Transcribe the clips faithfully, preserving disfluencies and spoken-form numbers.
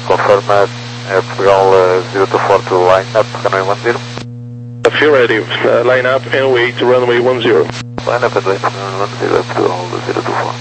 Confirm uh, Portugal uh, zero two four to line up, runway one zero. Affirmative, uh, line up and wait, runway one zero. Line up and wait, runway one zero, Portugal zero two four.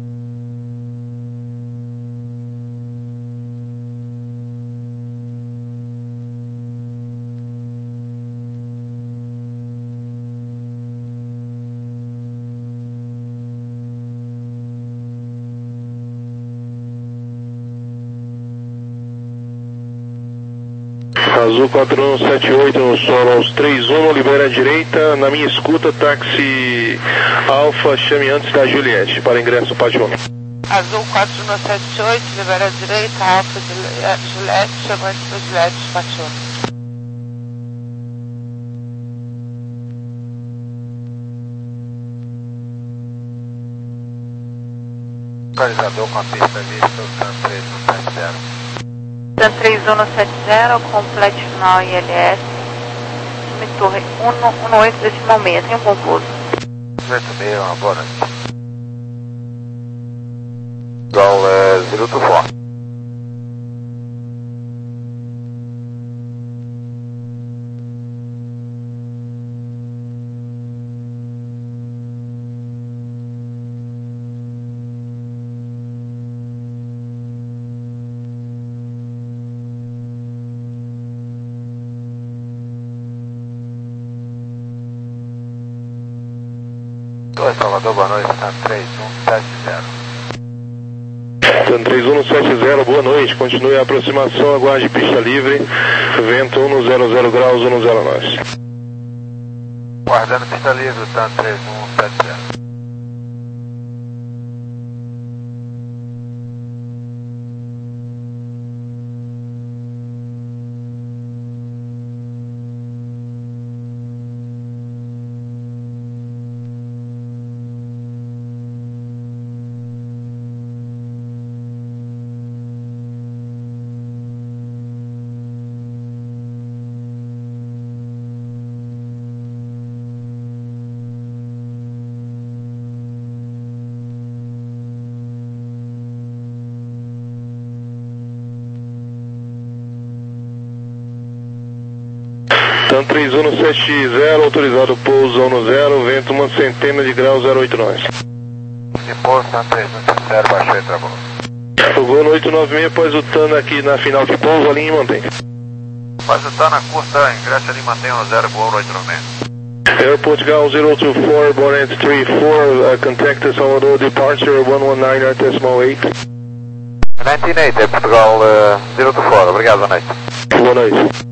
Azul quatro um sete oito no solo aos três um, libera a direita, na minha escuta, táxi Alfa, chame antes da Juliette, para ingresso pátio um. Azul quatro um sete oito, libera a direita, Alfa, Juliette, chame antes da Juliette, pátio um. Localizador com a pista vista, o TAN três um sete zero. TAN três um sete zero, complete final I L S, Summit Torre um oito decimal seis, tem um bom pouso. oito seis, uma boa noite. Portugal uh, zero two four. Oi, Salvador, boa noite, TAN três um sete zero. TAN três um sete zero, boa noite, continue a aproximação, aguarde pista livre, vento um zero zero graus, um zero nós. Guardando pista livre, TAN três um sete zero. TAN três um sete zero, autorizado pouso um zero, vento uma centena de graus, zero oito nós. Depois, TAN três um sete zero, baixou e travou. Fogou no oito nove seis, após o TAN aqui na final de pouso, a linha e mantém. Após o TAN na curta, ingresso ali, mantém um zero, voa oito nove seis. Airport Gal zero two four, Bonnet three four, uh, contact Salvador departure one one nine Earth decimal eight. nineteen eight, é Portugal uh, zero two four, obrigado, boa noite. Boa noite.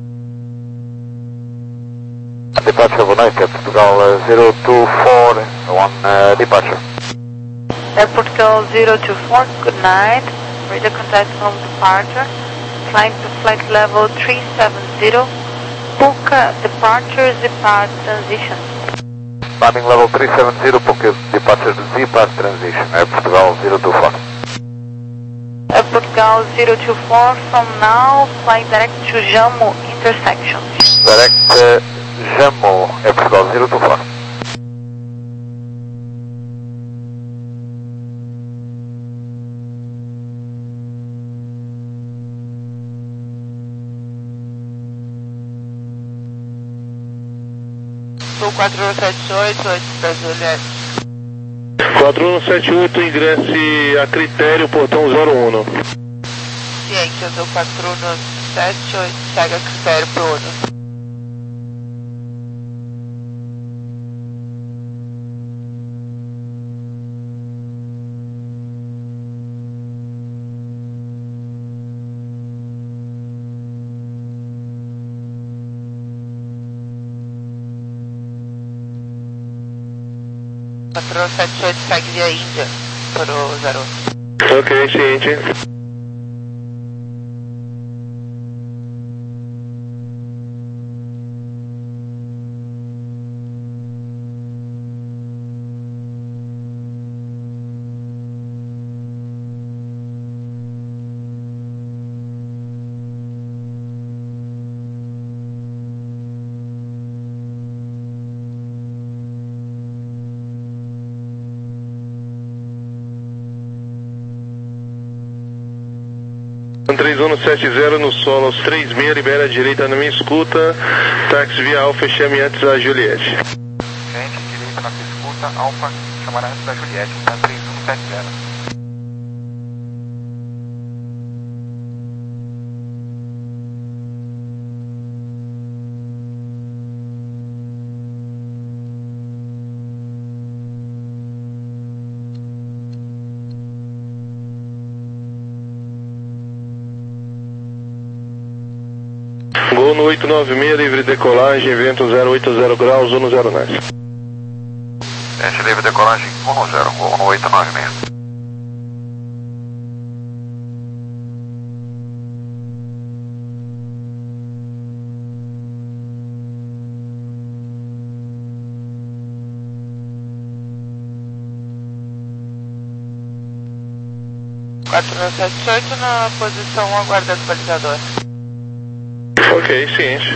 Departure, boa noite, é Portugal uh, zero two four, one uh, departure. Airport Gal zero two four, good night, radar contact home departure, flying to flight level three seven zero, Puka departure, Zipart transition. Climbing level three seven zero, Puka departure, Zipart transition, é Portugal zero two four. Airport Gal zero two four, from now, flying direct to Jammu intersection. Direct uh, Jammu, é Portugal zero two four. Sul quatro um sete oito, oito para Juliette. quatro um sete oito, ingresse a critério, portão zero um. Ciente, eu dou quatro um sete oito, segue a critério pro Uno. quatro um sete oito segue via Índia para o zero um. Ok, ciente. três um sete zero no solo aos três seis, libera a direita na minha escuta, táxi via Alfa, chame antes a Juliette. Gente, direita na sua escuta, Alfa, chamará antes da Juliette, tá três um sete zero. Gol no oito nove seis, livre decolagem, vento zero oito zero graus, um zero nove. Gente, livre decolagem um zero, gol no oito nove seis. quatro mil setecentos e oito na posição aguardando o balizador. Ok, ciente.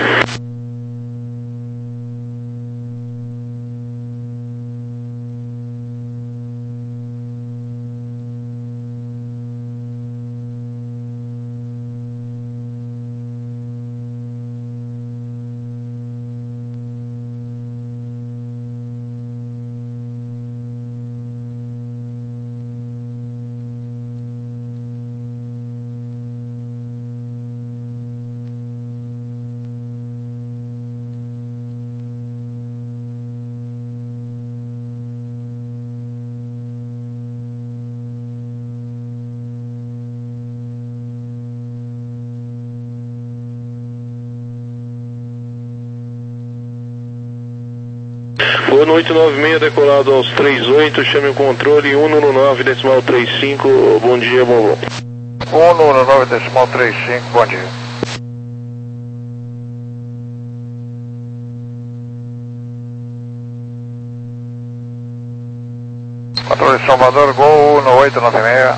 Gol no oito nove seis, decolado aos três oito, chame o controle um no nove, decimal três cinco, bom dia, bom voo. um no nove, decimal três cinco, bom dia. Controle Salvador, Gol no oito nove seis.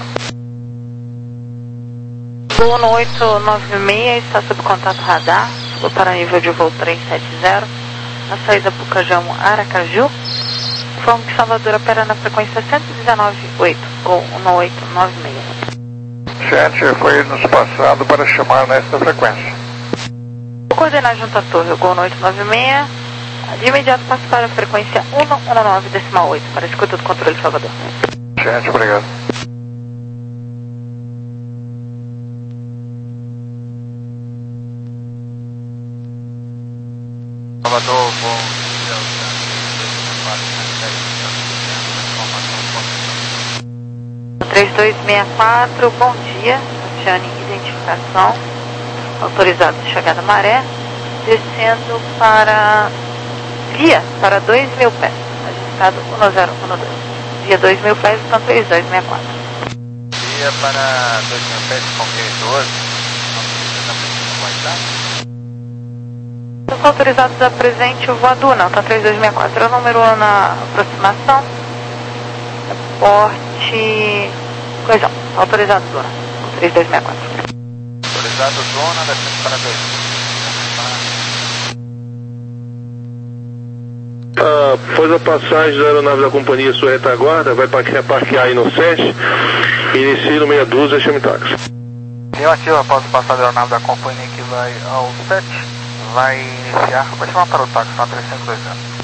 Gol no oito nove seis, está sob contato radar, vou para nível de voo trezentos e setenta, na saída Pucajão Aracaju. Informo que Salvador opera na frequência cento e dezenove ponto oito, Gol no oito nove seis. Gente, foi nos passado para chamar nesta frequência. Vou coordenar junto à torre, Gol no oito nove seis, de imediato passo para a frequência um um nove decimal oito, para a escuta do controle Salvador. Gente, obrigado. Salvador, bom dia, três dois seis quatro, bom dia, Luciane, identificação, autorizado de chegada maré, descendo para, via, para dois mil pés, agitado um zero um dois, via dois mil pés, então três dois seis quatro. Via para dois mil pés, qualquer doze, não precisa da qualidade. Os autorizados a presente o voador, não, tá três dois seis quatro, é o número na aproximação, porte, coisa, autorizado zona, três dois seis quatro. Autorizado zona, descendo para dois. Após a passagem da aeronave da companhia sua retaguarda, vai reparquear aí no sete, inicie no meia dúzia, chame táxi. Afirmativo, após a passagem da aeronave da companhia que vai ao sete, vai iniciar, vai chamar para o táxi na três cinco dois zero.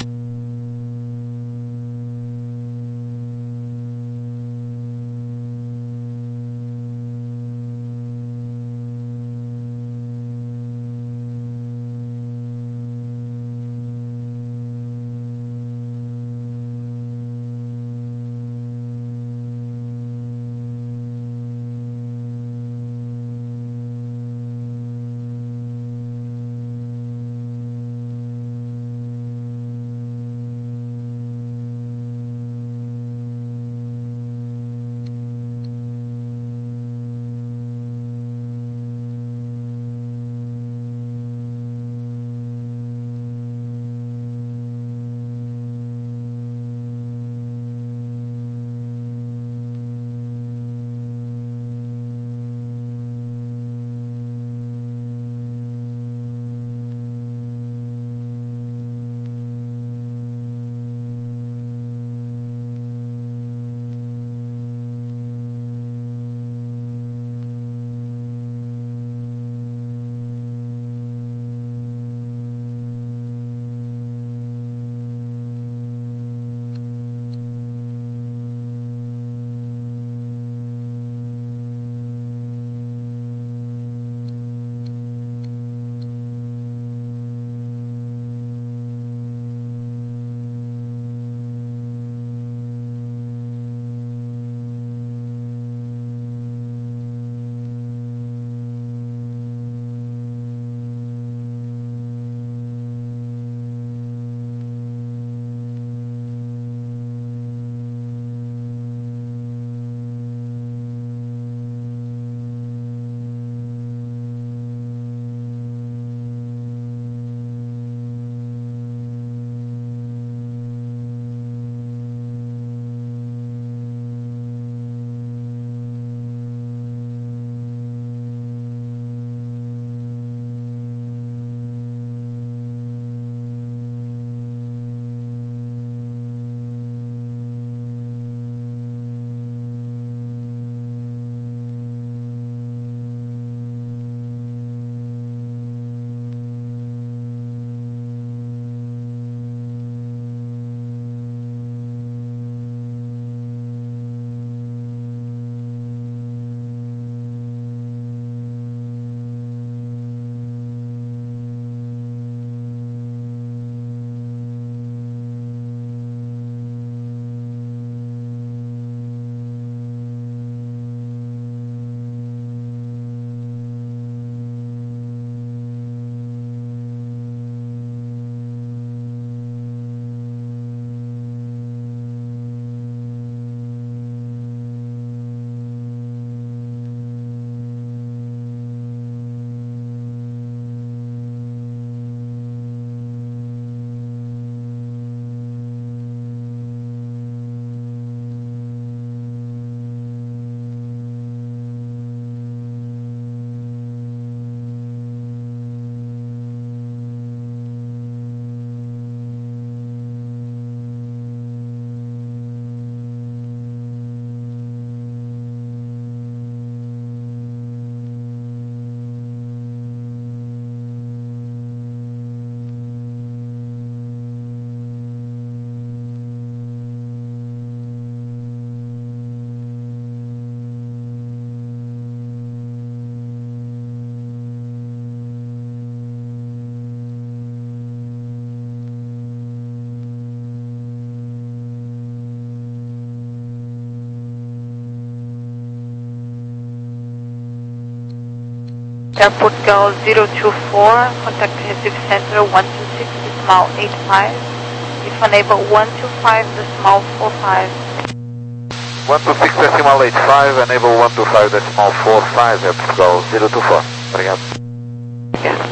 Airport Gulf zero two four, contact Recife Center one two six decimal eight five. If unable, one two five decimal four five. one two six decimal eight five, enable one two five decimal four five, Airport Gulf zero two four. Obrigado. Obrigado.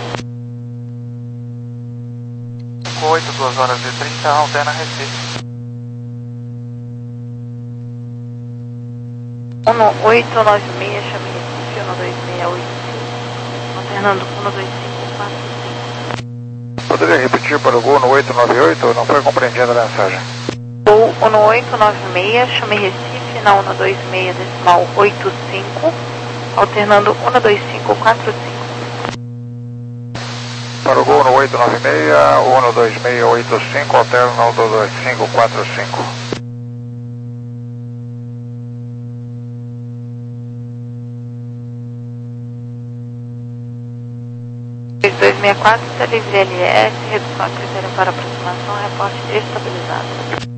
cinco oito, duas horas e trinta, alterna Recife. um oito nove seis, chame Recife, um dois seis oito cinco, alternando um dois cinco quatro cinco. Poderia repetir para o Gol no oito nove oito? Não foi compreendida a mensagem. Gol um oito nove seis, chame Recife, na um dois seis decimal oito cinco, alternando um dois cinco quatro cinco. Para o Gol no oito nove seis, um dois seis oito cinco, alterna um dois cinco quatro cinco. dois dois seis quatro, está livre L S, redução a critério para aproximação, reporte estabilizado.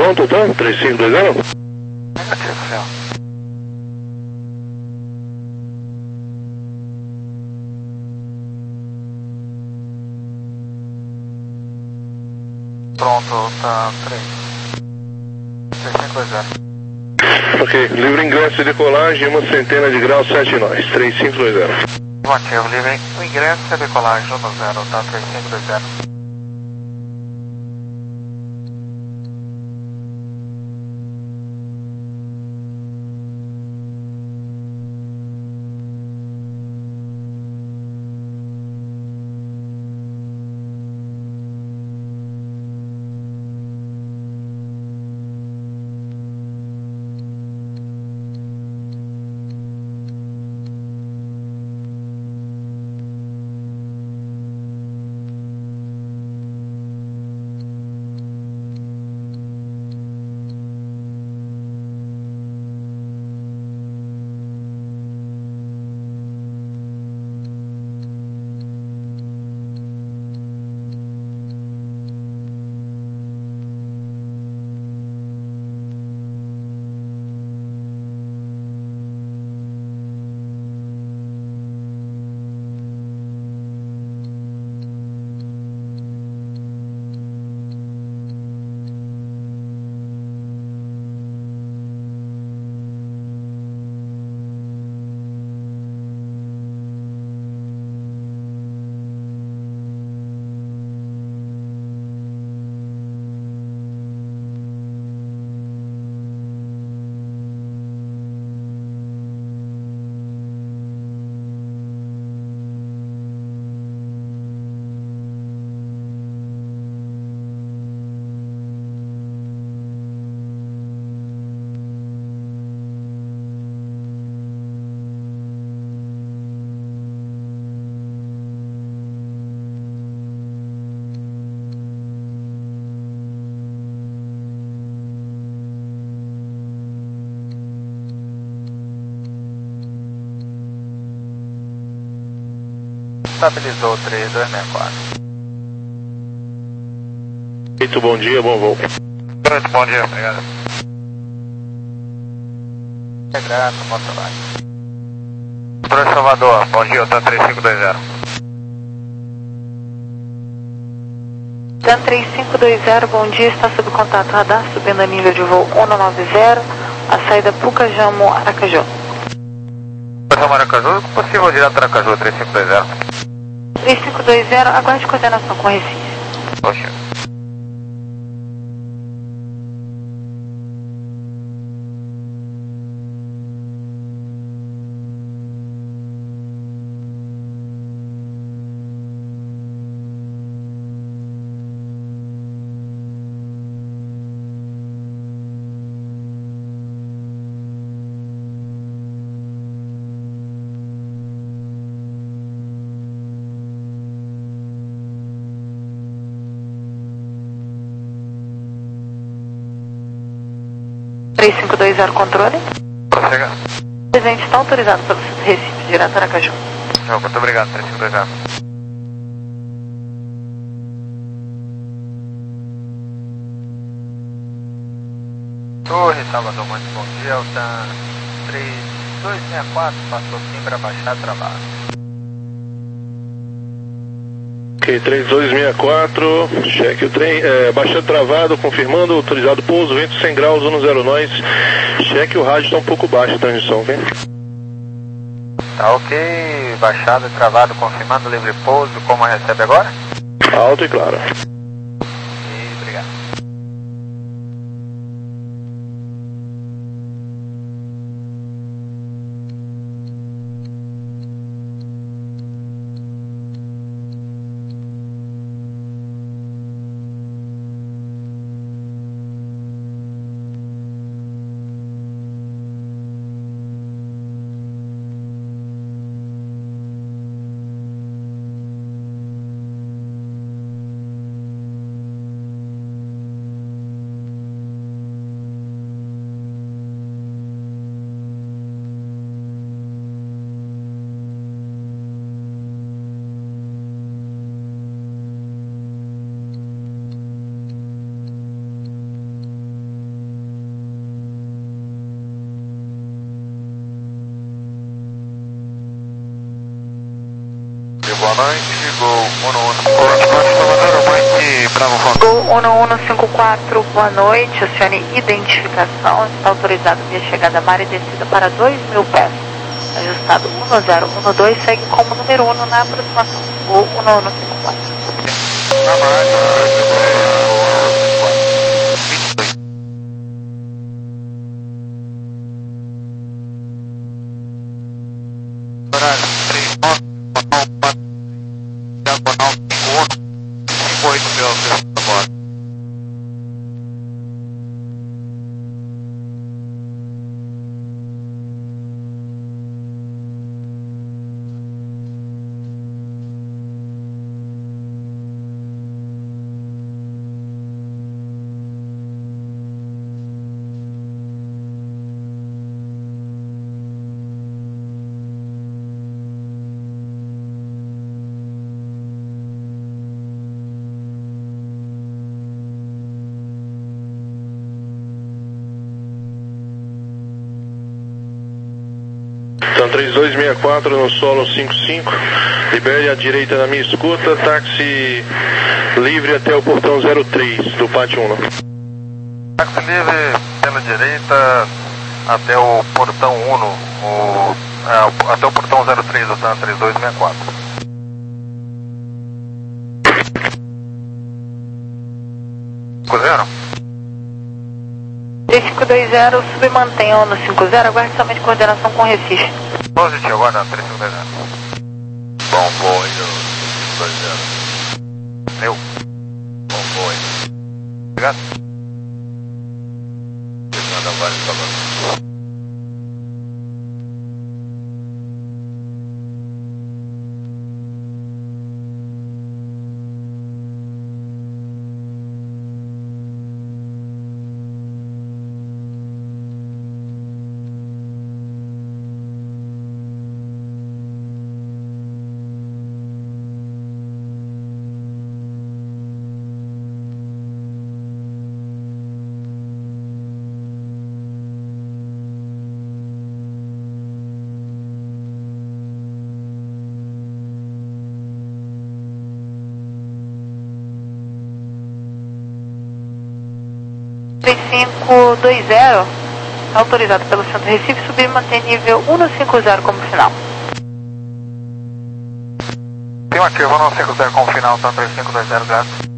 Pronto, tá? três cinco dois zero? Negativo, senhor. Pronto, tá três. três cinco dois zero. Ok, livre ingresso e decolagem, uma centena de graus, sete nós, três cinco dois zero. Afirmativo, livre o ingresso e decolagem, um zero, tá três cinco dois zero. Estabilizou três dois seis quatro. Muito bom dia, bom voo. Muito bom dia, obrigado. É grato, bom trabalho. Controle Salvador, bom dia, TAM três cinco dois zero. TAM três cinco dois zero, bom dia, está sob contato radar, subindo a nível de voo um nove zero, a saída Pucajamo, Aracaju. Pucajamo, Aracaju, possível direto Aracaju, três cinco dois zero. três cinco dois zero, aguarde coordenação com Recife. Poxa. três cinco dois zero, controle. Prossiga. Presente, está autorizado pelo Recife, direto a Aracaju. Muito obrigado, três cinco dois zero. Torre, Salvador, muito bom dia, o TAM três dois seis quatro, passou Simbra, baixar, travado. Ok, três dois seis quatro, cheque o trem, é, baixando travado, confirmando, autorizado pouso, vento cem graus, um zero nós, cheque o rádio, está um pouco baixo a transmissão, ok? Tá ok, baixado e travado, confirmando livre pouso, como recebe agora? Alto e claro. E obrigado. Normante, Gol um um. Normante, Bravo Fox. Gol um um cinco quatro, boa noite. Acione identificação. Está autorizado via chegada mar e descida para dois mil pés. Ajustado um zero um dois, segue como número um na aproximação. Gol um um cinco quatro. Horário três nove, diagonal cinco um, cinco oito graus agora. Então três dois seis quatro no solo cinco cinco, libere à direita na minha escuta, táxi livre até o portão zero três do pátio um. Táxi livre pela direita até o portão um, o, é, até o portão zero três do TAM três dois seis quatro. cinco zero. três cinco dois zero, submantenham no cinco zero, aguarde somente coordenação com Recife. Positivo, agora três cinco dois zero. Comboio cinco dois zero. Meu. Comboio. Obrigado. Manda vários falando. três cinco dois zero, autorizado pelo Centro Recife, subir e manter nível um cinco zero como final. Afirmativo, um cinco zero como final, tá três cinco dois zero, graças.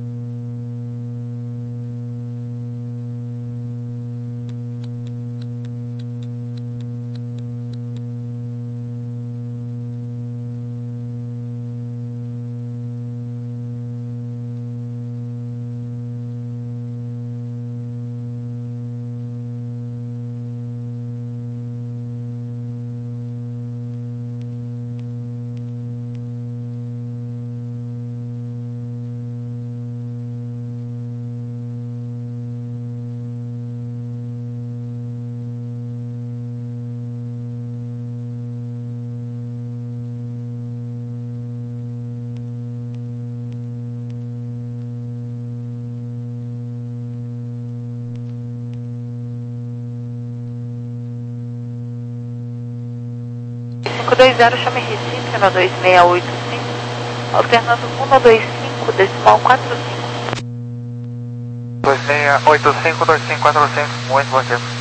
cinco dois zero, chame Recife no dois seis oito cinco, alternando um dois cinco, decimal quatro cinco. dois seis oito cinco, dois cinco quatro cinco, muito bom dia.